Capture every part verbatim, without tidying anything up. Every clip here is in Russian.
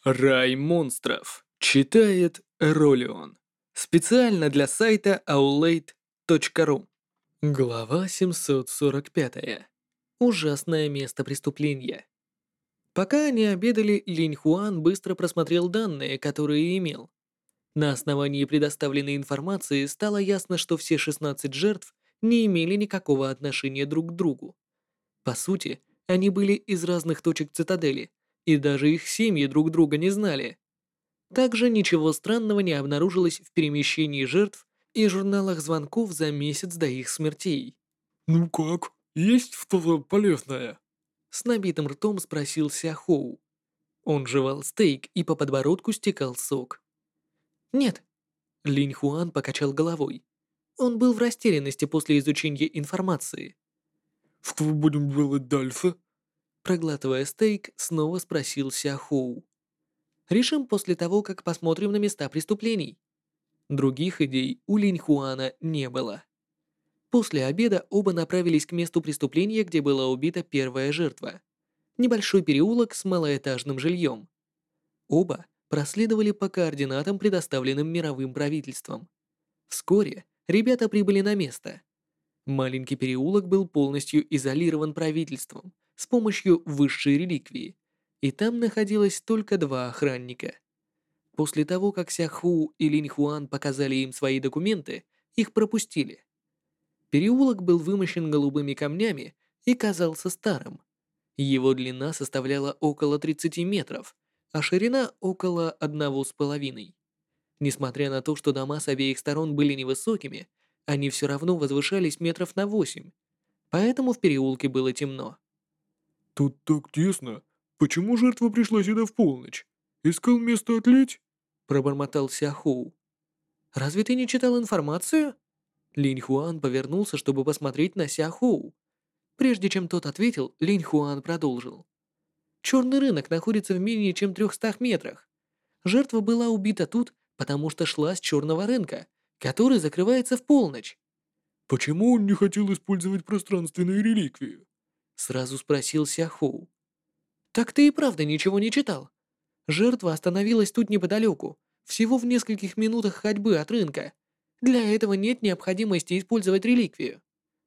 Рай монстров. Читает Ролион. Специально для сайта аулейт точка ру. Глава семьсот сорок пять. Ужасное место преступления. Пока они обедали, Линь Хуан быстро просмотрел данные, которые имел. На основании предоставленной информации стало ясно, что все шестнадцать жертв не имели никакого отношения друг к другу. По сути, они были из разных точек цитадели, и даже их семьи друг друга не знали. Также ничего странного не обнаружилось в перемещении жертв и журналах звонков за месяц до их смертей. «Ну как? Есть что-то полезное?» С набитым ртом спросил Ся Хоу. Он жевал стейк и по подбородку стекал сок. «Нет». Линь Хуан покачал головой. Он был в растерянности после изучения информации. «Что будем делать дальше?» Проглатывая стейк, снова спросил Ся Хоу. «Решим после того, как посмотрим на места преступлений». Других идей у Линь Хуана не было. После обеда оба направились к месту преступления, где была убита первая жертва. Небольшой переулок с малоэтажным жильем. Оба проследовали по координатам, предоставленным мировым правительством. Вскоре ребята прибыли на место. Маленький переулок был полностью изолирован правительством с помощью высшей реликвии, и там находилось только два охранника. После того, как Ся Ху и Линь Хуан показали им свои документы, их пропустили. Переулок был вымощен голубыми камнями и казался старым. Его длина составляла около тридцати метров, а ширина около одного с половиной. Несмотря на то, что дома с обеих сторон были невысокими, они все равно возвышались метров на восемь, поэтому в переулке было темно. «Тут так тесно. Почему жертва пришла сюда в полночь? Искал место отлить?» Пробормотал Ся Хоу. «Разве ты не читал информацию?» Линь Хуан повернулся, чтобы посмотреть на Ся Хоу. Прежде чем тот ответил, Линь Хуан продолжил. Черный рынок находится в менее чем трехстах метрах. Жертва была убита тут, потому что шла с черного рынка, который закрывается в полночь. «Почему он не хотел использовать пространственную реликвию?» Сразу спросил Ся Хоу. Так ты и правда ничего не читал. Жертва остановилась тут неподалеку, всего в нескольких минутах ходьбы от рынка. Для этого нет необходимости использовать реликвию.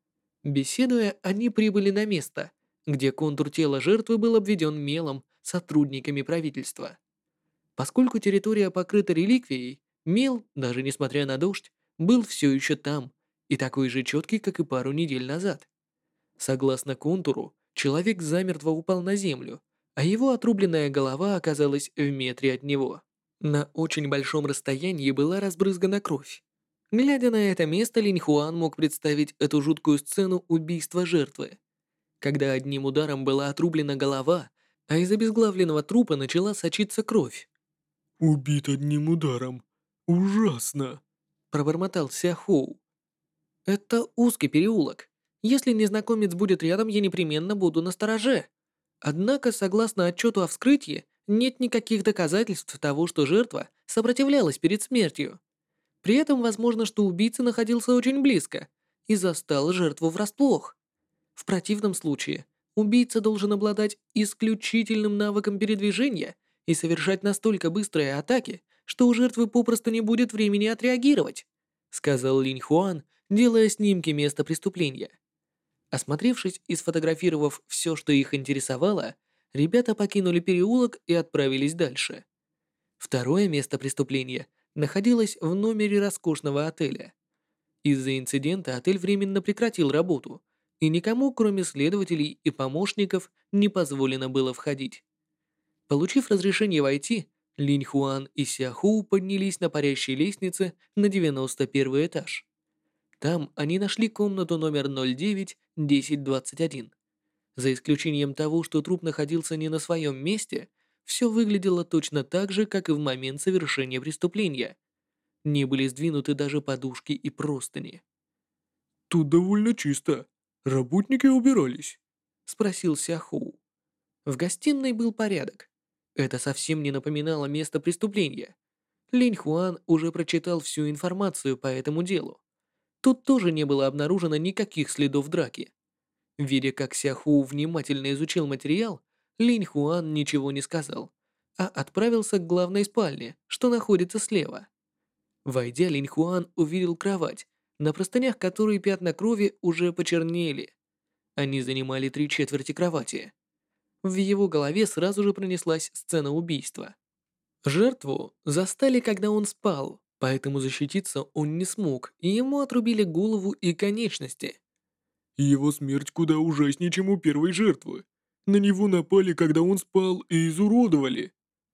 Беседуя, они прибыли на место, где контур тела жертвы был обведен мелом сотрудниками правительства. Поскольку территория покрыта реликвией, мел, даже несмотря на дождь, был все еще там и такой же четкий, как и пару недель назад. Согласно контуру, человек замертво упал на землю, а его отрубленная голова оказалась в метре от него. На очень большом расстоянии была разбрызгана кровь. Глядя на это место, Линь Хуан мог представить эту жуткую сцену убийства жертвы, когда одним ударом была отрублена голова, а из обезглавленного трупа начала сочиться кровь. «Убит одним ударом. Ужасно!» Пробормотал Ся Хоу. «Это узкий переулок. Если незнакомец будет рядом, я непременно буду настороже. Однако, согласно отчету о вскрытии, нет никаких доказательств того, что жертва сопротивлялась перед смертью. При этом возможно, что убийца находился очень близко и застал жертву врасплох. В противном случае убийца должен обладать исключительным навыком передвижения и совершать настолько быстрые атаки, что у жертвы попросту не будет времени отреагировать», сказал Линь Хуан, делая снимки места преступления. Осмотревшись и сфотографировав все, что их интересовало, ребята покинули переулок и отправились дальше. Второе место преступления находилось в номере роскошного отеля. Из-за инцидента отель временно прекратил работу, и никому, кроме следователей и помощников, не позволено было входить. Получив разрешение войти, Линь Хуан и Ся Ху поднялись на парящей лестнице на девяносто первый этаж. Там они нашли комнату номер ноль девять десять двадцать один. За исключением того, что труп находился не на своем месте, все выглядело точно так же, как и в момент совершения преступления. Не были сдвинуты даже подушки и простыни. «Тут довольно чисто. Работники убирались?» Спросил Ся Хоу. В гостиной был порядок. Это совсем не напоминало место преступления. Линь Хуан уже прочитал всю информацию по этому делу. Тут тоже не было обнаружено никаких следов драки. Видя, как Ся Ху внимательно изучил материал, Линь Хуан ничего не сказал, а отправился к главной спальне, что находится слева. Войдя, Линь Хуан увидел кровать, на простынях которой пятна крови уже почернели. Они занимали три четверти кровати. В его голове сразу же пронеслась сцена убийства. Жертву застали, когда он спал, поэтому защититься он не смог, и ему отрубили голову и конечности. Его смерть куда ужаснее, чем у первой жертвы. На него напали, когда он спал, и изуродовали.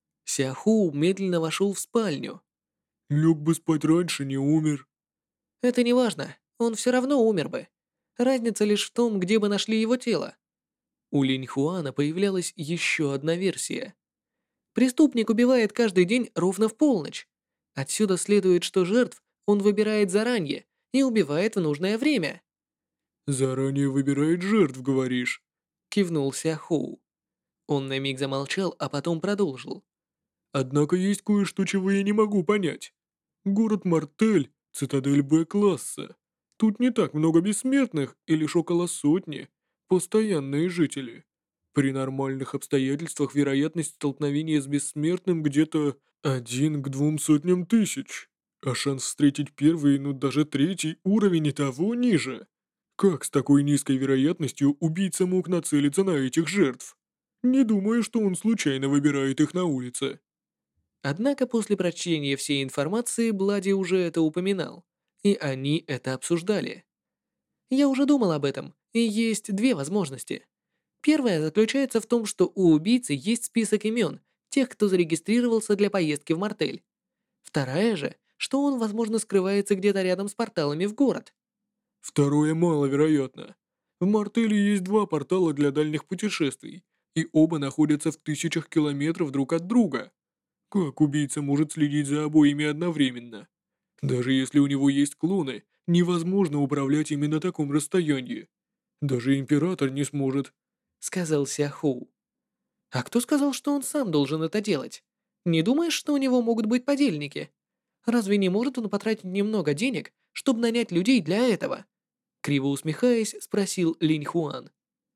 Сяху медленно вошел в спальню. Лег бы спать раньше, не умер. Это не важно, он все равно умер бы. Разница лишь в том, где бы нашли его тело. У Линь Хуана появлялась еще одна версия. Преступник убивает каждый день ровно в полночь. Отсюда следует, что жертв он выбирает заранее и убивает в нужное время. Заранее выбирает жертв, говоришь. Кивнул Сяху. Он на миг замолчал, а потом продолжил. Однако есть кое-что, чего я не могу понять. Город Мартель — цитадель Б-класса. Тут не так много бессмертных, и лишь около сотни. Постоянные жители. При нормальных обстоятельствах вероятность столкновения с бессмертным где-то один к двум сотням тысяч. А шанс встретить первый, ну даже третий уровень и того ниже. Как с такой низкой вероятностью убийца мог нацелиться на этих жертв? Не думаю, что он случайно выбирает их на улице. Однако после прочтения всей информации Блади уже это упоминал, и они это обсуждали. Я уже думал об этом, и есть две возможности. Первая заключается в том, что у убийцы есть список имен тех, кто зарегистрировался для поездки в Мартель. Вторая же, что он, возможно, скрывается где-то рядом с порталами в город. Второе маловероятно. В Мартеле есть два портала для дальних путешествий, и оба находятся в тысячах километров друг от друга. Как убийца может следить за обоими одновременно? Даже если у него есть клоны, невозможно управлять ими на таком расстоянии. Даже император не сможет. Сказал Сяхоу. А кто сказал, что он сам должен это делать? Не думаешь, что у него могут быть подельники? Разве не может он потратить немного денег, чтобы нанять людей для этого? Криво усмехаясь, спросил Линь Хуан.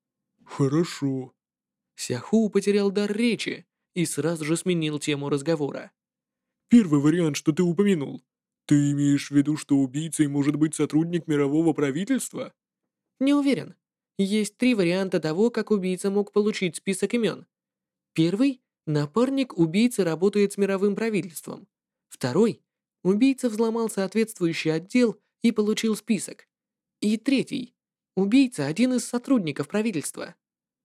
Хорошо. Сяху потерял дар речи и сразу же сменил тему разговора. Первый вариант, что ты упомянул. Ты имеешь в виду, что убийцей может быть сотрудник мирового правительства? Не уверен. Есть три варианта того, как убийца мог получить список имен. Первый — напарник убийцы работает с мировым правительством. Второй — убийца взломал соответствующий отдел и получил список. И третий — убийца один из сотрудников правительства.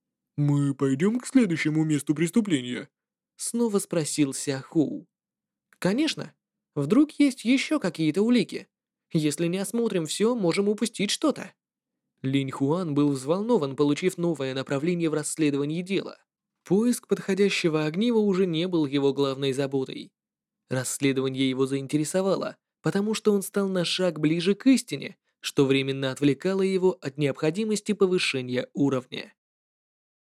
Мы пойдем к следующему месту преступления. Снова спросил Сяхоу. Конечно. Вдруг есть еще какие-то улики. Если не осмотрим все, можем упустить что-то. Линь Хуан был взволнован, получив новое направление в расследовании дела. Поиск подходящего огнива уже не был его главной заботой. Расследование его заинтересовало, потому что он стал на шаг ближе к истине, что временно отвлекало его от необходимости повышения уровня.